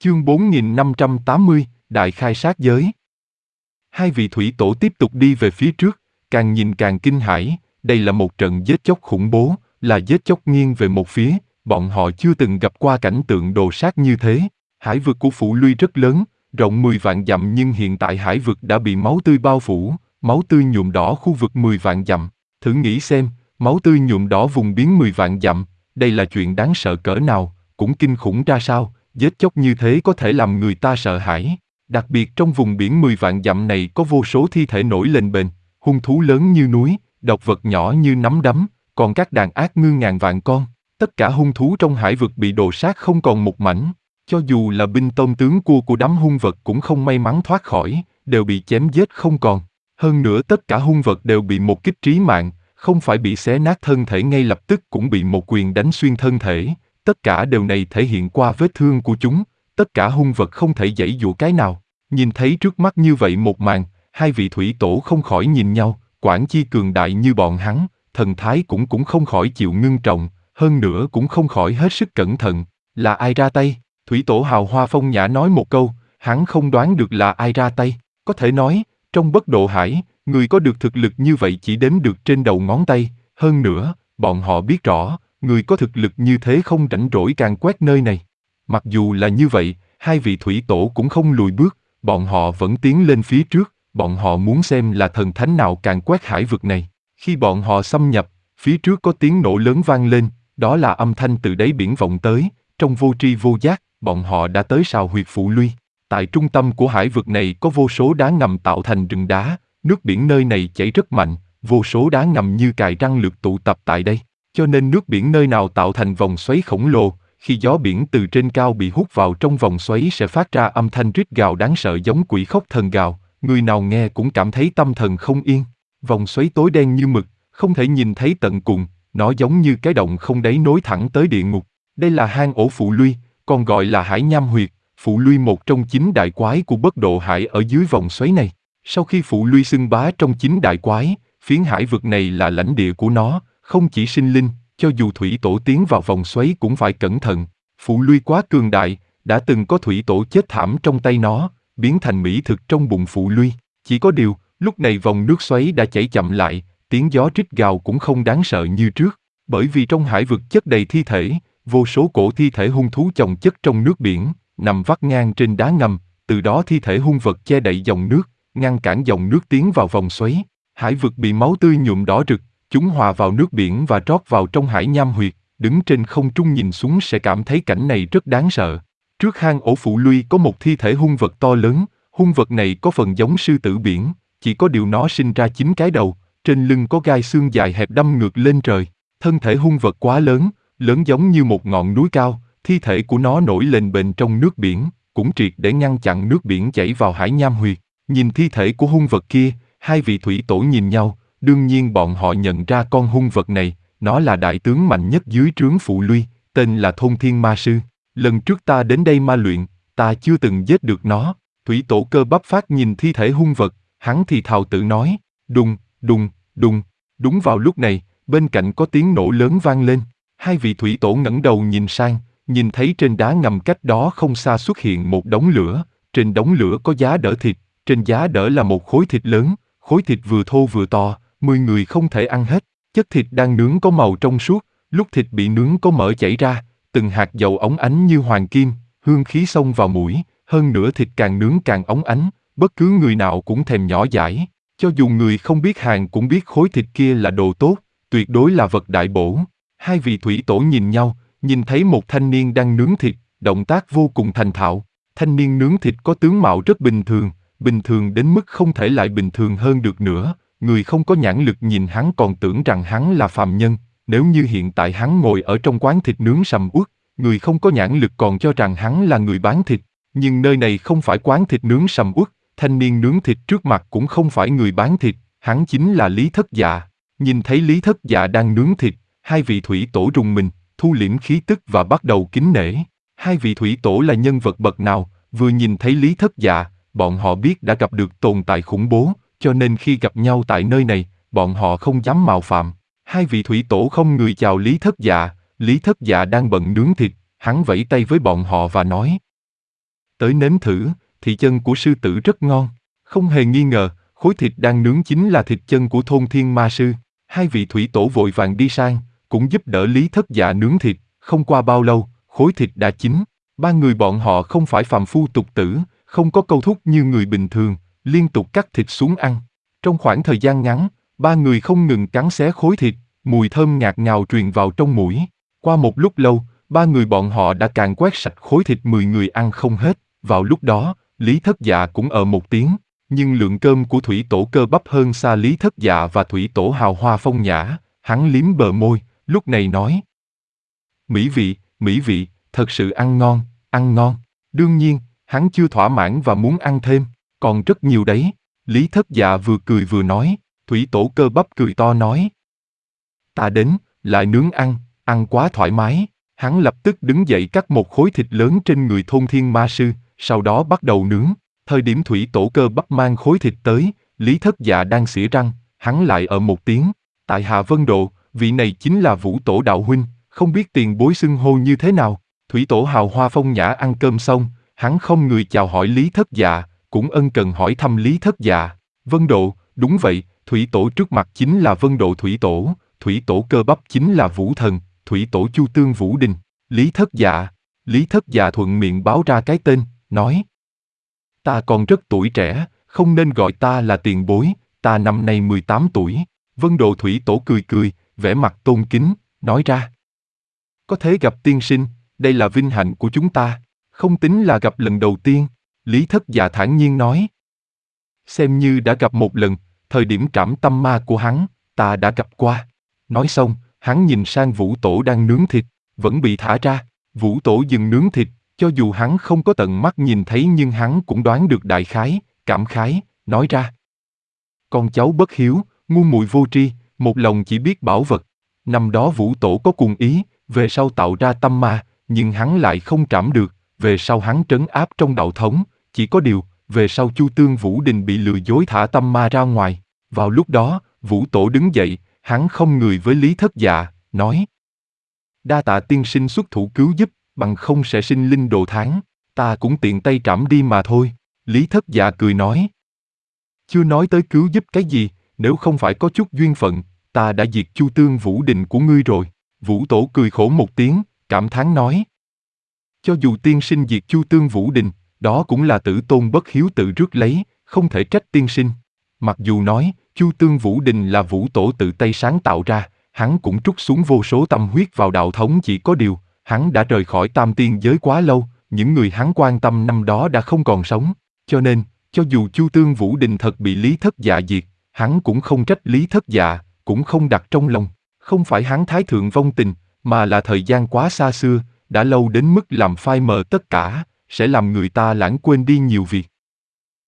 Chương 4580, Đại khai sát giới. Hai vị thủy tổ tiếp tục đi về phía trước, càng nhìn càng kinh hãi, đây là một trận giết chóc khủng bố, là giết chóc nghiêng về một phía, bọn họ chưa từng gặp qua cảnh tượng đồ sát như thế. Hải vực của Phụ Luy rất lớn, rộng 10 vạn dặm nhưng hiện tại hải vực đã bị máu tươi bao phủ, máu tươi nhuộm đỏ khu vực 10 vạn dặm. Thử nghĩ xem, máu tươi nhuộm đỏ vùng biển 10 vạn dặm, đây là chuyện đáng sợ cỡ nào, cũng kinh khủng ra sao, giết chóc như thế có thể làm người ta sợ hãi. Đặc biệt trong vùng biển 10 vạn dặm này có vô số thi thể nổi lên bền, hung thú lớn như núi, độc vật nhỏ như nắm đấm, còn các đàn ác ngư ngàn vạn con. Tất cả hung thú trong hải vực bị đồ sát không còn một mảnh. Cho dù là binh tôn tướng của đám hung vật cũng không may mắn thoát khỏi, đều bị chém giết không còn. Hơn nữa tất cả hung vật đều bị một kích trí mạng, không phải bị xé nát thân thể ngay lập tức cũng bị một quyền đánh xuyên thân thể. Tất cả điều này thể hiện qua vết thương của chúng, tất cả hung vật không thể giãy giụa cái nào. Nhìn thấy trước mắt như vậy một màn, hai vị thủy tổ không khỏi nhìn nhau, Quảng Chi cường đại như bọn hắn, thần thái cũng không khỏi chịu ngưng trọng, hơn nữa cũng không khỏi hết sức cẩn thận. Là ai ra tay? Thủy tổ Hào Hoa phong nhã nói một câu, hắn không đoán được là ai ra tay. Có thể nói, trong Bất Độ Hải, người có được thực lực như vậy chỉ đếm được trên đầu ngón tay. Hơn nữa, bọn họ biết rõ, người có thực lực như thế không rảnh rỗi càn quét nơi này. Mặc dù là như vậy, hai vị thủy tổ cũng không lùi bước, bọn họ vẫn tiến lên phía trước, bọn họ muốn xem là thần thánh nào càn quét hải vực này. Khi bọn họ xâm nhập, phía trước có tiếng nổ lớn vang lên, đó là âm thanh từ đáy biển vọng tới, trong vô tri vô giác, bọn họ đã tới sào huyệt Phụ Luy. Tại trung tâm của hải vực này có vô số đá ngầm tạo thành rừng đá, nước biển nơi này chảy rất mạnh, vô số đá ngầm như cài răng lược tụ tập tại đây, cho nên nước biển nơi nào tạo thành vòng xoáy khổng lồ, khi gió biển từ trên cao bị hút vào trong vòng xoáy sẽ phát ra âm thanh rít gào đáng sợ giống quỷ khóc thần gào, người nào nghe cũng cảm thấy tâm thần không yên. Vòng xoáy tối đen như mực, không thể nhìn thấy tận cùng, nó giống như cái động không đáy nối thẳng tới địa ngục. Đây là hang ổ Phụ Luy, còn gọi là Hải Nham Huyệt. Phụ Luy một trong 9 đại quái của Bất Độ Hải ở dưới vòng xoáy này. Sau khi Phụ Luy xưng bá trong 9 đại quái, phiến hải vực này là lãnh địa của nó, không chỉ sinh linh, cho dù thủy tổ tiến vào vòng xoáy cũng phải cẩn thận. Phụ Luy quá cường đại, đã từng có thủy tổ chết thảm trong tay nó, biến thành mỹ thực trong bụng Phụ Luy. Chỉ có điều, lúc này vòng nước xoáy đã chảy chậm lại, tiếng gió rít gào cũng không đáng sợ như trước, bởi vì trong hải vực chất đầy thi thể, vô số cổ thi thể hung thú chồng chất trong nước biển, nằm vắt ngang trên đá ngầm, từ đó thi thể hung vật che đậy dòng nước, ngăn cản dòng nước tiến vào vòng xoáy. Hải vực bị máu tươi nhuộm đỏ rực, chúng hòa vào nước biển và rót vào trong Hải Nham Huyệt, đứng trên không trung nhìn xuống sẽ cảm thấy cảnh này rất đáng sợ. Trước hang ổ Phụ Luy có một thi thể hung vật to lớn, hung vật này có phần giống sư tử biển, chỉ có điều nó sinh ra 9 cái đầu, trên lưng có gai xương dài hẹp đâm ngược lên trời. Thân thể hung vật quá lớn, lớn giống như một ngọn núi cao, thi thể của nó nổi lên bềnh trong nước biển, cũng triệt để ngăn chặn nước biển chảy vào Hải Nham Huyệt. Nhìn thi thể của hung vật kia, hai vị thủy tổ nhìn nhau, đương nhiên bọn họ nhận ra con hung vật này, nó là đại tướng mạnh nhất dưới trướng Phụ Luy, tên là Thôn Thiên Ma Sư. Lần trước ta đến đây ma luyện, ta chưa từng giết được nó. Thủy tổ Cơ Bắp Phát nhìn thi thể hung vật, hắn thì thào tự nói, đùng, đùng, đùng. Đúng vào lúc này, bên cạnh có tiếng nổ lớn vang lên. Hai vị thủy tổ ngẩng đầu nhìn sang, nhìn thấy trên đá ngầm cách đó không xa xuất hiện một đống lửa, trên đống lửa có giá đỡ thịt, trên giá đỡ là một khối thịt lớn, khối thịt vừa thô vừa to, 10 người không thể ăn hết. Chất thịt đang nướng có màu trong suốt, lúc thịt bị nướng có mỡ chảy ra, từng hạt dầu óng ánh như hoàng kim, hương khí xông vào mũi, hơn nữa thịt càng nướng càng óng ánh, bất cứ người nào cũng thèm nhỏ dãi. Cho dù người không biết hàng cũng biết khối thịt kia là đồ tốt, tuyệt đối là vật đại bổ. Hai vị thủy tổ nhìn nhau, nhìn thấy một thanh niên đang nướng thịt, động tác vô cùng thành thạo. Thanh niên nướng thịt có tướng mạo rất bình thường đến mức không thể lại bình thường hơn được nữa. Người không có nhãn lực nhìn hắn còn tưởng rằng hắn là phàm nhân, nếu như hiện tại hắn ngồi ở trong quán thịt nướng sầm uất, người không có nhãn lực còn cho rằng hắn là người bán thịt. Nhưng nơi này không phải quán thịt nướng sầm uất, thanh niên nướng thịt trước mặt cũng không phải người bán thịt, hắn chính là Lý Thất Dạ. Nhìn thấy Lý Thất Dạ đang nướng thịt, hai vị thủy tổ rùng mình, thu liễm khí tức và bắt đầu kính nể. Hai vị thủy tổ là nhân vật bậc nào, vừa nhìn thấy Lý Thất Dạ, bọn họ biết đã gặp được tồn tại khủng bố, cho nên khi gặp nhau tại nơi này, bọn họ không dám mạo phạm. Hai vị thủy tổ không người chào Lý Thất Dạ đang bận nướng thịt, hắn vẫy tay với bọn họ và nói. tới nếm thử, thì chân của sư tử rất ngon. Không hề nghi ngờ, khối thịt đang nướng chính là thịt chân của thôn Thiên Ma Sư. Hai vị thủy tổ vội vàng đi sang, cũng giúp đỡ Lý Thất Dạ nướng thịt. Không qua bao lâu, khối thịt đã chín. Ba người bọn họ không phải phàm phu tục tử, không có câu thúc như người bình thường, liên tục cắt thịt xuống ăn. Trong khoảng thời gian ngắn, ba người không ngừng cắn xé khối thịt, mùi thơm ngạt ngào truyền vào trong mũi. Qua một lúc lâu, ba người bọn họ đã càn quét sạch khối thịt 10 người ăn không hết. Vào lúc đó, Lý Thất Dạ cũng một tiếng, nhưng lượng cơm của thủy tổ Cơ Bắp hơn xa Lý Thất Dạ và thủy tổ Hào Hoa Phong Nhã. Hắn liếm bờ môi, lúc này nói: mỹ vị, thật sự ăn ngon, ăn ngon. Đương nhiên, hắn chưa thỏa mãn và muốn ăn thêm, còn rất nhiều đấy. Lý Thất Dạ vừa cười vừa nói. Thủy tổ Cơ Bắp cười to nói: ta đến, lại nướng ăn, ăn quá thoải mái. Hắn lập tức đứng dậy cắt một khối thịt lớn trên người thôn Thiên Ma Sư, sau đó bắt đầu nướng. Thời điểm thủy tổ Cơ Bắp mang khối thịt tới, Lý Thất Dạ đang xỉa răng, hắn lại một tiếng: tại Hạ Vân Độ, vị này chính là Vũ Tổ đạo huynh, không biết tiền bối xưng hô như thế nào. Thủy tổ Hào Hoa Phong Nhã ăn cơm xong, hắn không người chào hỏi Lý Thất Dạ, cũng ân cần hỏi thăm Lý Thất Dạ. Vân Độ, đúng vậy, thủy tổ trước mặt chính là Vân Độ thủy tổ Cơ Bắp chính là Vũ Thần, thủy tổ Chu Tương Vũ Đình. Lý Thất Dạ thuận miệng báo ra cái tên, nói: ta còn rất tuổi trẻ, không nên gọi ta là tiền bối, ta năm nay 18 tuổi. Vân Độ thủy tổ cười, vẻ mặt tôn kính, nói ra: có thể gặp tiên sinh, đây là vinh hạnh của chúng ta, không tính là gặp lần đầu tiên. Lý Thất Dạ thản nhiên nói: xem như đã gặp một lần, thời điểm trảm tâm ma của hắn, ta đã gặp qua. Nói xong, hắn nhìn sang Vũ Tổ đang nướng thịt, vẫn bị thả ra. Vũ Tổ dừng nướng thịt, cho dù hắn không có tận mắt nhìn thấy nhưng hắn cũng đoán được đại khái, cảm khái, nói ra: con cháu bất hiếu, ngu muội vô tri, một lòng chỉ biết bảo vật. Năm đó Vũ Tổ có cùng ý, về sau tạo ra tâm ma, nhưng hắn lại không trảm được, về sau hắn trấn áp trong đạo thống, chỉ có điều, về sau Chu Tương Vũ Đình bị lừa dối thả tâm ma ra ngoài. Vào lúc đó, Vũ Tổ đứng dậy, hắn không người với Lý Thất Dạ, nói: đa tạ tiên sinh xuất thủ cứu giúp, bằng không sẽ sinh linh đồ thán, ta cũng tiện tay trảm đi mà thôi. Lý Thất Dạ cười nói: chưa nói tới cứu giúp cái gì, nếu không phải có chút duyên phận, ta đã diệt Chu Tương Vũ Đình của ngươi rồi. Vũ Tổ cười khổ một tiếng, cảm thán nói: cho dù tiên sinh diệt Chu Tương Vũ Đình, đó cũng là tử tôn bất hiếu tự rước lấy, không thể trách tiên sinh. Mặc dù nói, Chu Tương Vũ Đình là Vũ Tổ tự tay sáng tạo ra, hắn cũng trút xuống vô số tâm huyết vào đạo thống, chỉ có điều, hắn đã rời khỏi tam tiên giới quá lâu, những người hắn quan tâm năm đó đã không còn sống, cho nên, cho dù Chu Tương Vũ Đình thật bị Lý Thất Dạ diệt, hắn cũng không trách Lý Thất Dạ, cũng không đặt trong lòng. Không phải hắn thái thượng vong tình, mà là thời gian quá xa xưa, đã lâu đến mức làm phai mờ tất cả, sẽ làm người ta lãng quên đi nhiều việc.